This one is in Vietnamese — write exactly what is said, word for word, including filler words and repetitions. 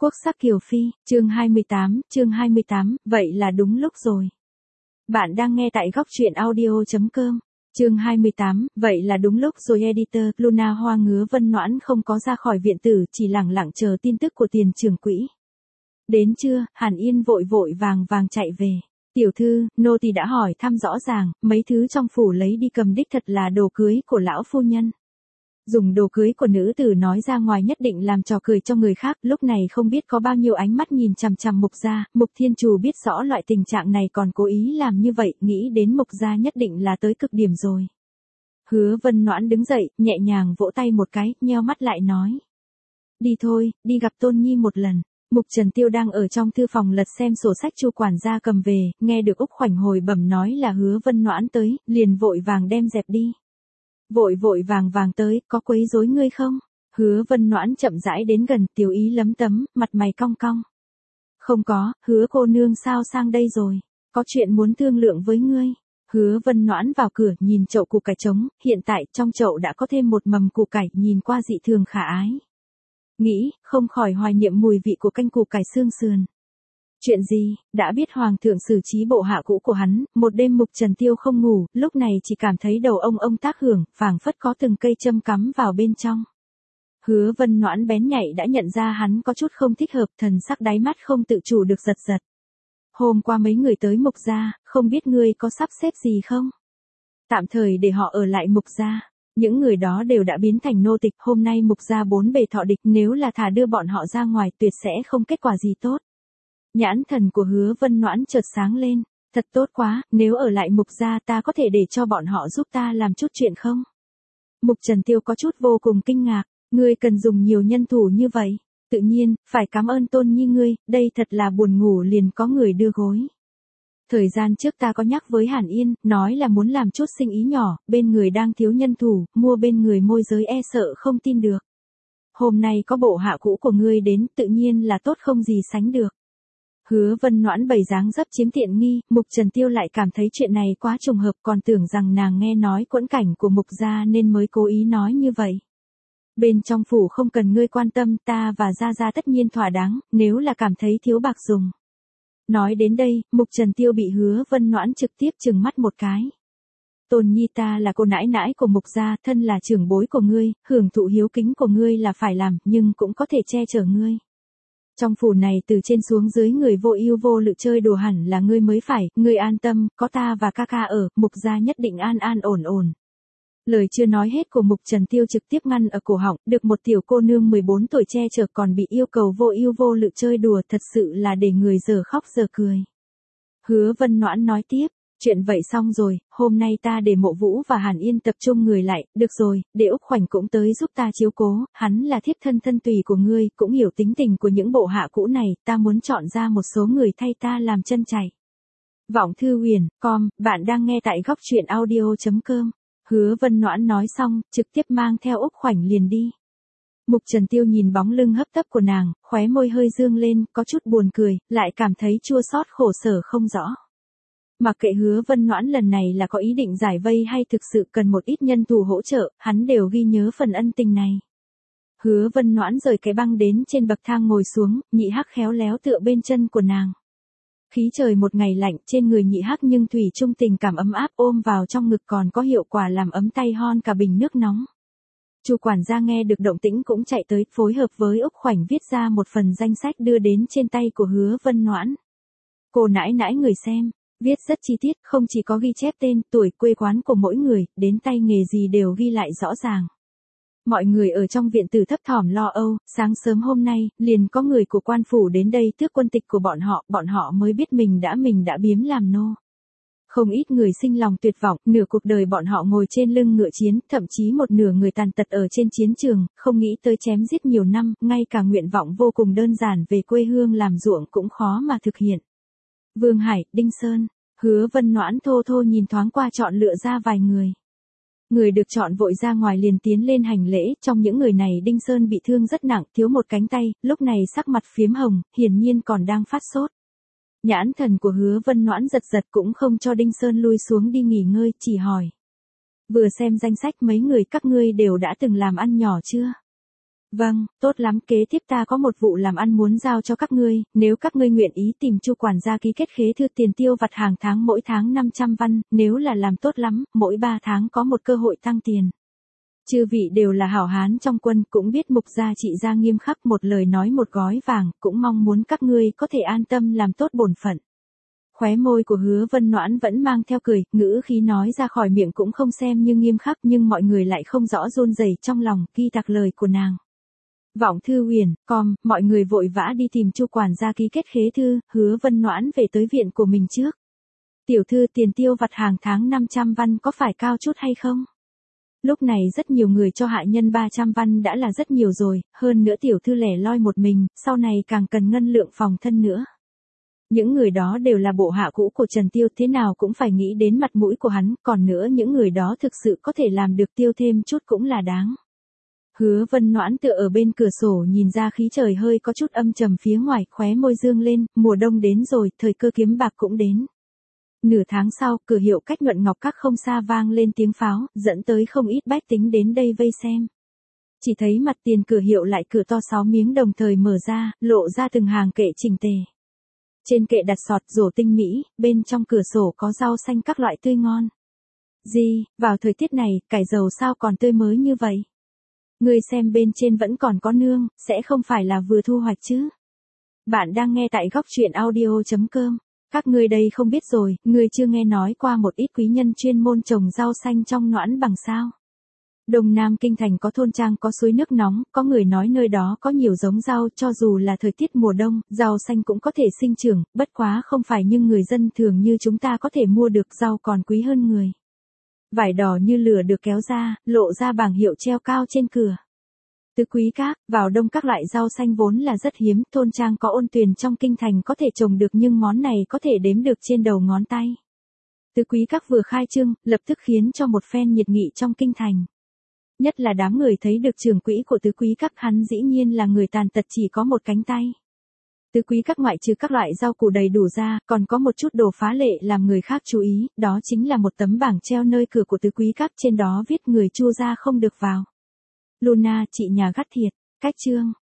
Quốc sắc Kiều Phi, chương hai mươi tám, chương hai mươi tám, vậy là đúng lúc rồi. Bạn đang nghe tại góc truyện audio chấm com. Chương hai mươi tám, vậy là đúng lúc rồi editor, Luna Hoa ngứa Vân Noãn không có ra khỏi viện tử, chỉ lẳng lặng chờ tin tức của tiền trưởng quỹ. Đến trưa, Hàn Yên vội vội vàng vàng chạy về. Tiểu thư, nô tỳ đã hỏi thăm rõ ràng, mấy thứ trong phủ lấy đi cầm đích thật là đồ cưới của lão phu nhân. Dùng đồ cưới của nữ tử nói ra ngoài nhất định làm trò cười cho người khác, lúc này không biết có bao nhiêu ánh mắt nhìn chằm chằm Mục gia, Mục Thiên Trù biết rõ loại tình trạng này còn cố ý làm như vậy, nghĩ đến Mục gia nhất định là tới cực điểm rồi. Hứa Vân Noãn đứng dậy, nhẹ nhàng vỗ tay một cái, nheo mắt lại nói. Đi thôi, đi gặp Tôn Nhi một lần. Mục Trần Tiêu đang ở trong thư phòng lật xem sổ sách Chu quản gia cầm về, nghe được Úc Khoảnh hồi bẩm nói là Hứa Vân Noãn tới, liền vội vàng đem dẹp đi. Vội vội vàng vàng tới, có quấy rối ngươi không? Hứa Vân Noãn chậm rãi đến gần, tiểu ý lấm tấm, mặt mày cong cong. Không có, Hứa cô nương sao sang đây rồi? Có chuyện muốn thương lượng với ngươi. Hứa Vân Noãn vào cửa, nhìn chậu củ cải trống, hiện tại trong chậu đã có thêm một mầm củ cải, nhìn qua dị thường khả ái. Nghĩ, không khỏi hoài niệm mùi vị của canh củ cải xương sườn. Chuyện gì, đã biết hoàng thượng xử trí bộ hạ cũ của hắn, một đêm Mục Trần Tiêu không ngủ, lúc này chỉ cảm thấy đầu ông ông tác hưởng, phảng phất có từng cây châm cắm vào bên trong. Hứa Vân Noãn bén nhạy đã nhận ra hắn có chút không thích hợp, thần sắc đáy mắt không tự chủ được giật giật. Hôm qua mấy người tới Mục gia, không biết ngươi có sắp xếp gì không? Tạm thời để họ ở lại Mục gia. Những người đó đều đã biến thành nô tịch, hôm nay Mục gia bốn bề thọ địch, nếu là thả đưa bọn họ ra ngoài tuyệt sẽ không kết quả gì tốt. Nhãn thần của Hứa Vân Noãn chợt sáng lên, thật tốt quá, nếu ở lại Mục gia ta có thể để cho bọn họ giúp ta làm chút chuyện không? Mục Trần Tiêu có chút vô cùng kinh ngạc, ngươi cần dùng nhiều nhân thủ như vậy, tự nhiên, phải cảm ơn Tôn Nhi ngươi, đây thật là buồn ngủ liền có người đưa gối. Thời gian trước ta có nhắc với Hàn Yên, nói là muốn làm chút sinh ý nhỏ, bên người đang thiếu nhân thủ, mua bên người môi giới e sợ không tin được. Hôm nay có bộ hạ cũ của ngươi đến, tự nhiên là tốt không gì sánh được. Hứa Vân Noãn bày dáng dấp chiếm tiện nghi, Mục Trần Tiêu lại cảm thấy chuyện này quá trùng hợp, còn tưởng rằng nàng nghe nói quẫn cảnh của Mục gia nên mới cố ý nói như vậy. Bên trong phủ không cần ngươi quan tâm, ta và Gia Gia tất nhiên thỏa đáng, nếu là cảm thấy thiếu bạc dùng. Nói đến đây, Mục Trần Tiêu bị Hứa Vân Noãn trực tiếp trừng mắt một cái. Tôn Nhi ta là cô nãi nãi của Mục gia, thân là trưởng bối của ngươi, hưởng thụ hiếu kính của ngươi là phải làm, nhưng cũng có thể che chở ngươi. Trong phủ này từ trên xuống dưới người vô ưu vô lự chơi đùa hẳn là ngươi mới phải, ngươi an tâm, có ta và ca ca ở, Mục gia nhất định an an ổn ổn. Lời chưa nói hết của Mục Trần Tiêu trực tiếp ngăn ở cổ họng, được một tiểu cô nương mười bốn tuổi che chở còn bị yêu cầu vô ưu vô lự chơi đùa, thật sự là để người giờ khóc giờ cười. Hứa Vân Noãn nói tiếp, chuyện vậy xong rồi, hôm nay ta để Mộ Vũ và Hàn Yên tập trung người lại, được rồi, để Úc Khoảnh cũng tới giúp ta chiếu cố, hắn là thiếp thân thân tùy của ngươi, cũng hiểu tính tình của những bộ hạ cũ này, ta muốn chọn ra một số người thay ta làm chân chày. Vọng thư huyền, com, bạn đang nghe tại góc truyện audio chấm com. Hứa Vân Noãn nói xong, trực tiếp mang theo Úc Khoảnh liền đi. Mục Trần Tiêu nhìn bóng lưng hấp tấp của nàng, khóe môi hơi dương lên, có chút buồn cười, lại cảm thấy chua xót khổ sở không rõ. Mặc kệ Hứa Vân Noãn lần này là có ý định giải vây hay thực sự cần một ít nhân thủ hỗ trợ, hắn đều ghi nhớ phần ân tình này. Hứa Vân Noãn rời cái băng đến trên bậc thang ngồi xuống, Nhị Hắc khéo léo tựa bên chân của nàng. Khí trời một ngày lạnh, trên người Nhị Hắc nhưng thủy chung tình cảm ấm áp, ôm vào trong ngực còn có hiệu quả làm ấm tay hon cả bình nước nóng. Chu quản gia nghe được động tĩnh cũng chạy tới, phối hợp với Úc Khoảnh viết ra một phần danh sách đưa đến trên tay của Hứa Vân Noãn. Cô nãi nãi người xem, viết rất chi tiết, không chỉ có ghi chép tên, tuổi, quê quán của mỗi người, đến tay nghề gì đều ghi lại rõ ràng. Mọi người ở trong viện tử thấp thỏm lo âu, sáng sớm hôm nay, liền có người của quan phủ đến đây tước quân tịch của bọn họ, bọn họ mới biết mình đã mình đã biếm làm nô. Không ít người sinh lòng tuyệt vọng, nửa cuộc đời bọn họ ngồi trên lưng ngựa chiến, thậm chí một nửa người tàn tật ở trên chiến trường, không nghĩ tới chém giết nhiều năm, ngay cả nguyện vọng vô cùng đơn giản về quê hương làm ruộng cũng khó mà thực hiện. Vương Hải, Đinh Sơn, Hứa Vân Noãn thô thô nhìn thoáng qua chọn lựa ra vài người. Người được chọn vội ra ngoài liền tiến lên hành lễ, trong những người này Đinh Sơn bị thương rất nặng, thiếu một cánh tay, lúc này sắc mặt phiếm hồng, hiển nhiên còn đang phát sốt. Nhãn thần của Hứa Vân Noãn giật giật cũng không cho Đinh Sơn lui xuống đi nghỉ ngơi, chỉ hỏi. Vừa xem danh sách mấy người các ngươi đều đã từng làm ăn nhỏ chưa? Vâng, tốt lắm, kế tiếp ta có một vụ làm ăn muốn giao cho các ngươi, nếu các ngươi nguyện ý tìm Chu quản gia ký kết khế thư tiền tiêu vặt hàng tháng mỗi tháng năm trăm văn, nếu là làm tốt lắm, mỗi ba tháng có một cơ hội tăng tiền. Chư vị đều là hảo hán trong quân, cũng biết mục gia trị gia nghiêm khắc, một lời nói một gói vàng, cũng mong muốn các ngươi có thể an tâm làm tốt bổn phận. Khóe môi của Hứa Vân Noãn vẫn mang theo cười, ngữ khí nói ra khỏi miệng cũng không xem như nghiêm khắc, nhưng mọi người lại không rõ run rẩy trong lòng ghi tạc lời của nàng. Vọng thư huyền, com, mọi người vội vã đi tìm Chu quản gia ký kết khế thư, Hứa Vân Noãn về tới viện của mình trước. Tiểu thư, tiền tiêu vặt hàng tháng năm trăm văn có phải cao chút hay không? Lúc này rất nhiều người cho hạ nhân ba trăm văn đã là rất nhiều rồi, hơn nữa tiểu thư lẻ loi một mình, sau này càng cần ngân lượng phòng thân nữa. Những người đó đều là bộ hạ cũ của Trần Tiêu, thế nào cũng phải nghĩ đến mặt mũi của hắn, còn nữa những người đó thực sự có thể làm được tiêu thêm chút cũng là đáng. Hứa Vân Noãn tựa ở bên cửa sổ nhìn ra khí trời hơi có chút âm trầm phía ngoài, khóe môi dương lên, mùa đông đến rồi, thời cơ kiếm bạc cũng đến. Nửa tháng sau, cửa hiệu cách Nhuận Ngọc Các không xa vang lên tiếng pháo, dẫn tới không ít bách tính đến đây vây xem. Chỉ thấy mặt tiền cửa hiệu lại cửa to sáu miếng đồng thời mở ra, lộ ra từng hàng kệ chỉnh tề. Trên kệ đặt sọt rổ tinh mỹ, bên trong cửa sổ có rau xanh các loại tươi ngon. Gì, vào thời tiết này, cải dầu sao còn tươi mới như vậy? Người xem bên trên vẫn còn có nương, sẽ không phải là vừa thu hoạch chứ? Bạn đang nghe tại góc truyện audio chấm com. Các ngươi đây không biết rồi, ngươi chưa nghe nói qua một ít quý nhân chuyên môn trồng rau xanh trong Noãn Bằng sao? Đông Nam Kinh Thành có thôn trang có suối nước nóng, có người nói nơi đó có nhiều giống rau, cho dù là thời tiết mùa đông, rau xanh cũng có thể sinh trưởng, bất quá không phải nhưng người dân thường như chúng ta có thể mua được, rau còn quý hơn người. Vải đỏ như lửa được kéo ra, lộ ra bảng hiệu treo cao trên cửa. Tứ quý các, vào đông các loại rau xanh vốn là rất hiếm, thôn trang có ôn tuyền trong kinh thành có thể trồng được nhưng món này có thể đếm được trên đầu ngón tay. Tứ quý các vừa khai trương, lập tức khiến cho một phen nhiệt nghị trong kinh thành. Nhất là đám người thấy được trưởng quỹ của tứ quý các, hắn dĩ nhiên là người tàn tật chỉ có một cánh tay. Tứ quý các ngoại trừ các loại rau củ đầy đủ ra, còn có một chút đồ phá lệ làm người khác chú ý, đó chính là một tấm bảng treo nơi cửa của tứ quý các, trên đó viết người Chu gia không được vào. Luna, chị nhà gắt thiệt, cách chương.